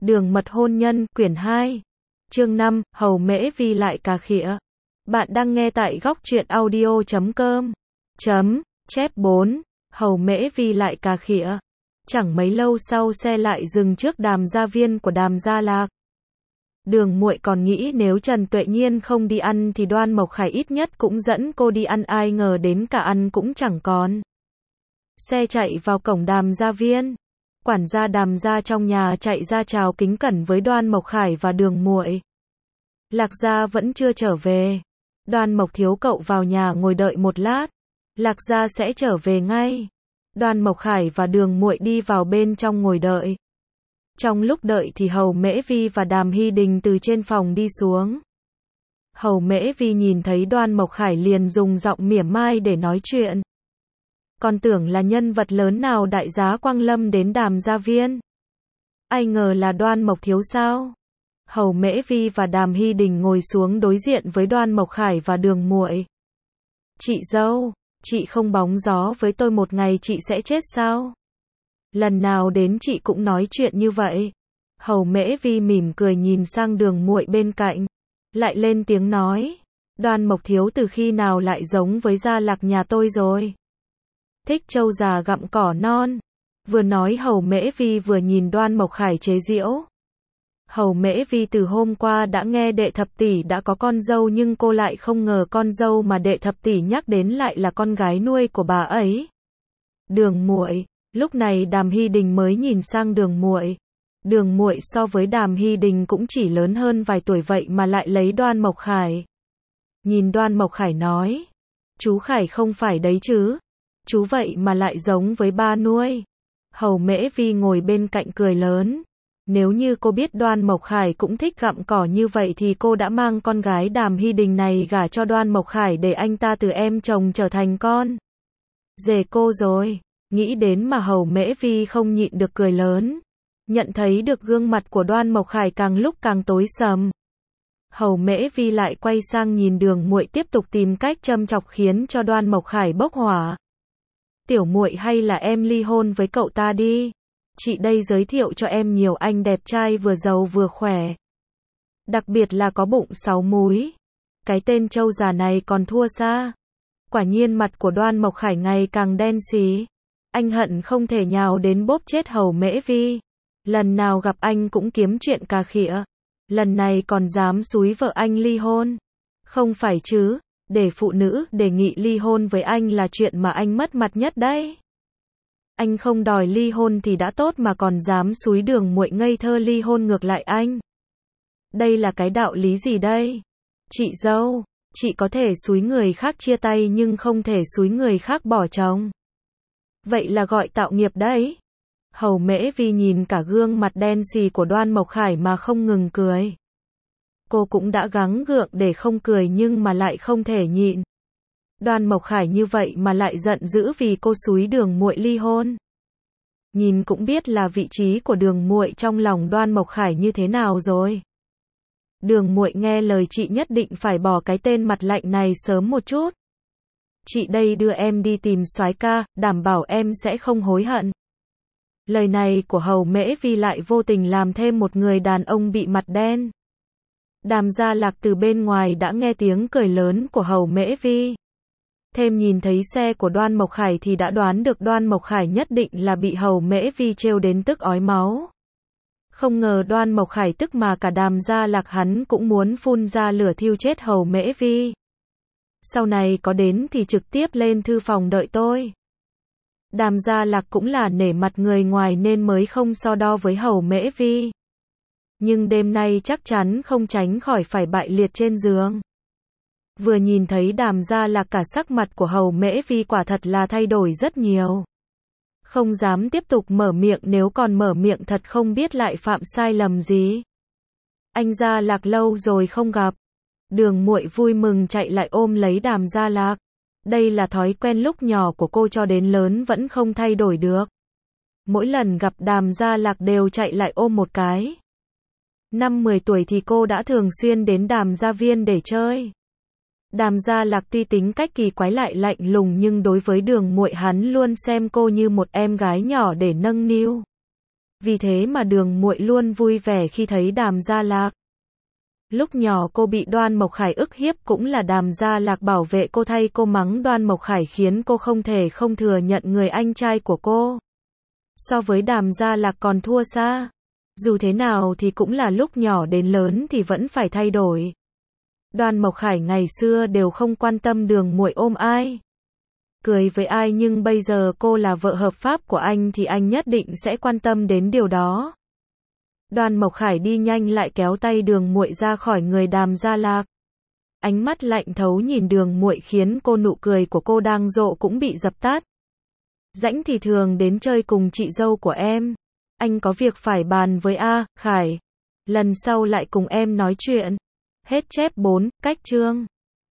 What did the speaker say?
Đường mật hôn nhân, quyển 2. Chương 5, Hầu Mễ Vi lại cà khịa. Bạn đang nghe tại góc truyện audio.com. Chép 4. Hầu Mễ Vi lại cà khịa. Chẳng mấy lâu sau xe lại dừng trước Đàm Gia Viên của Đàm Gia Lạc. Đường Muội còn nghĩ nếu Trần Tuệ Nhiên không đi ăn thì Đoan Mộc Khải ít nhất cũng dẫn cô đi ăn, ai ngờ đến cả ăn cũng chẳng còn. Xe chạy vào cổng Đàm Gia Viên. Quản gia Đàm Gia trong nhà chạy ra chào kính cẩn với Đoan Mộc Khải và Đường Muội. Lạc Gia vẫn chưa trở về. Đoan Mộc thiếu cậu vào nhà ngồi đợi một lát. Lạc Gia sẽ trở về ngay. Đoan Mộc Khải và Đường Muội đi vào bên trong ngồi đợi. Trong lúc đợi thì Hầu Mễ Vi và Đàm Hy Đình từ trên phòng đi xuống. Hầu Mễ Vi nhìn thấy Đoan Mộc Khải liền dùng giọng mỉa mai để nói chuyện. Còn tưởng là nhân vật lớn nào đại giá quang lâm đến Đàm Gia Viên. Ai ngờ là Đoan Mộc thiếu sao? Hầu Mễ Vi và Đàm Hy Đình ngồi xuống đối diện với Đoan Mộc Khải và Đường Muội. Chị dâu, chị không bóng gió với tôi một ngày chị sẽ chết sao? Lần nào đến chị cũng nói chuyện như vậy. Hầu Mễ Vi mỉm cười nhìn sang Đường Muội bên cạnh. Lại lên tiếng nói. Đoan Mộc thiếu từ khi nào lại giống với Gia Lạc nhà tôi rồi? Thích trâu già gặm cỏ non. Vừa nói Hầu Mễ Vi vừa nhìn Đoan Mộc Khải chế giễu. Hầu Mễ Vi từ hôm qua đã nghe đệ thập tỷ đã có con dâu nhưng cô lại không ngờ con dâu mà đệ thập tỷ nhắc đến lại là con gái nuôi của bà ấy. Đường Muội. Lúc này Đàm Hy Đình mới nhìn sang Đường Muội. Đường Muội so với Đàm Hy Đình cũng chỉ lớn hơn vài tuổi vậy mà lại lấy Đoan Mộc Khải. Nhìn Đoan Mộc Khải nói. Chú Khải không phải đấy chứ. Chú vậy mà lại giống với ba nuôi. Hầu Mễ Vi ngồi bên cạnh cười lớn. Nếu như cô biết Đoan Mộc Khải cũng thích gặm cỏ như vậy thì cô đã mang con gái Đàm Hy Đình này gả cho Đoan Mộc Khải để anh ta từ em chồng trở thành con rể cô rồi. Nghĩ đến mà Hầu Mễ Vi không nhịn được cười lớn. Nhận thấy được gương mặt của Đoan Mộc Khải càng lúc càng tối sầm. Hầu Mễ Vi lại quay sang nhìn Đường Muội tiếp tục tìm cách châm chọc khiến cho Đoan Mộc Khải bốc hỏa. Tiểu Muội hay là em ly hôn với cậu ta đi. Chị đây giới thiệu cho em nhiều anh đẹp trai vừa giàu vừa khỏe. Đặc biệt là có bụng 6 múi. Cái tên trâu già này còn thua xa. Quả nhiên mặt của Đoan Mộc Khải ngày càng đen xì. Anh hận không thể nhào đến bóp chết Hầu Mễ Vi. Lần nào gặp anh cũng kiếm chuyện cà khịa. Lần này còn dám xúi vợ anh ly hôn. Không phải chứ, để phụ nữ đề nghị ly hôn với anh là chuyện mà anh mất mặt nhất đấy. Anh không đòi ly hôn thì đã tốt mà còn dám xúi Đường Muội ngây thơ ly hôn ngược lại anh. Đây là cái đạo lý gì đây? Chị dâu, chị có thể xúi người khác chia tay nhưng không thể xúi người khác bỏ chồng. Vậy là gọi tạo nghiệp đấy. Hầu Mễ Vi nhìn cả gương mặt đen xì của Đoan Mộc Khải mà không ngừng cười. Cô cũng đã gắng gượng để không cười nhưng mà lại không thể nhịn. Đoan Mộc Khải như vậy mà lại giận dữ vì cô xúi Đường Muội ly hôn. Nhìn cũng biết là vị trí của Đường Muội trong lòng Đoan Mộc Khải như thế nào rồi. Đường Muội nghe lời chị nhất định phải bỏ cái tên mặt lạnh này sớm một chút. Chị đây đưa em đi tìm soái ca, đảm bảo em sẽ không hối hận. Lời này của Hầu Mễ Vi lại vô tình làm thêm một người đàn ông bị mặt đen. Đàm Gia Lạc từ bên ngoài đã nghe tiếng cười lớn của Hầu Mễ Vi. Thêm nhìn thấy xe của Đoan Mộc Khải thì đã đoán được Đoan Mộc Khải nhất định là bị Hầu Mễ Vi trêu đến tức ói máu. Không ngờ Đoan Mộc Khải tức mà cả Đàm Gia Lạc hắn cũng muốn phun ra lửa thiêu chết Hầu Mễ Vi. Sau này có đến thì trực tiếp lên thư phòng đợi tôi. Đàm Gia Lạc cũng là nể mặt người ngoài nên mới không so đo với Hầu Mễ Vi. Nhưng đêm nay chắc chắn không tránh khỏi phải bại liệt trên giường. Vừa nhìn thấy Đàm Gia Lạc cả sắc mặt của Hầu Mễ Vi quả thật là thay đổi rất nhiều. Không dám tiếp tục mở miệng, nếu còn mở miệng thật không biết lại phạm sai lầm gì. Anh Gia Lạc lâu rồi không gặp. Đường Muội vui mừng chạy lại ôm lấy Đàm Gia Lạc. Đây là thói quen lúc nhỏ của cô cho đến lớn vẫn không thay đổi được. Mỗi lần gặp Đàm Gia Lạc đều chạy lại ôm một cái. Năm 10 tuổi thì cô đã thường xuyên đến Đàm Gia Viên để chơi. Đàm Gia Lạc tuy tính cách kỳ quái lại lạnh lùng nhưng đối với Đường Muội hắn luôn xem cô như một em gái nhỏ để nâng niu. Vì thế mà Đường Muội luôn vui vẻ khi thấy Đàm Gia Lạc. Lúc nhỏ cô bị Đoan Mộc Khải ức hiếp cũng là Đàm Gia Lạc bảo vệ cô thay cô mắng Đoan Mộc Khải khiến cô không thể không thừa nhận người anh trai của cô. So với Đàm Gia Lạc còn thua xa. Dù thế nào thì cũng là lúc nhỏ đến lớn thì vẫn phải thay đổi. Đoan Mộc Khải ngày xưa đều không quan tâm Đường Muội ôm ai, cười với ai, nhưng bây giờ cô là vợ hợp pháp của anh thì anh nhất định sẽ quan tâm đến điều đó. Đoan Mộc Khải đi nhanh lại kéo tay Đường Muội ra khỏi người Đàm Gia Lạc. Ánh mắt lạnh thấu nhìn Đường Muội khiến cô nụ cười của cô đang rộ cũng bị dập tắt. Rãnh thì thường đến chơi cùng chị dâu của em. Anh có việc phải bàn với A, Khải. Lần sau lại cùng em nói chuyện. Hết chép 4, cách chương.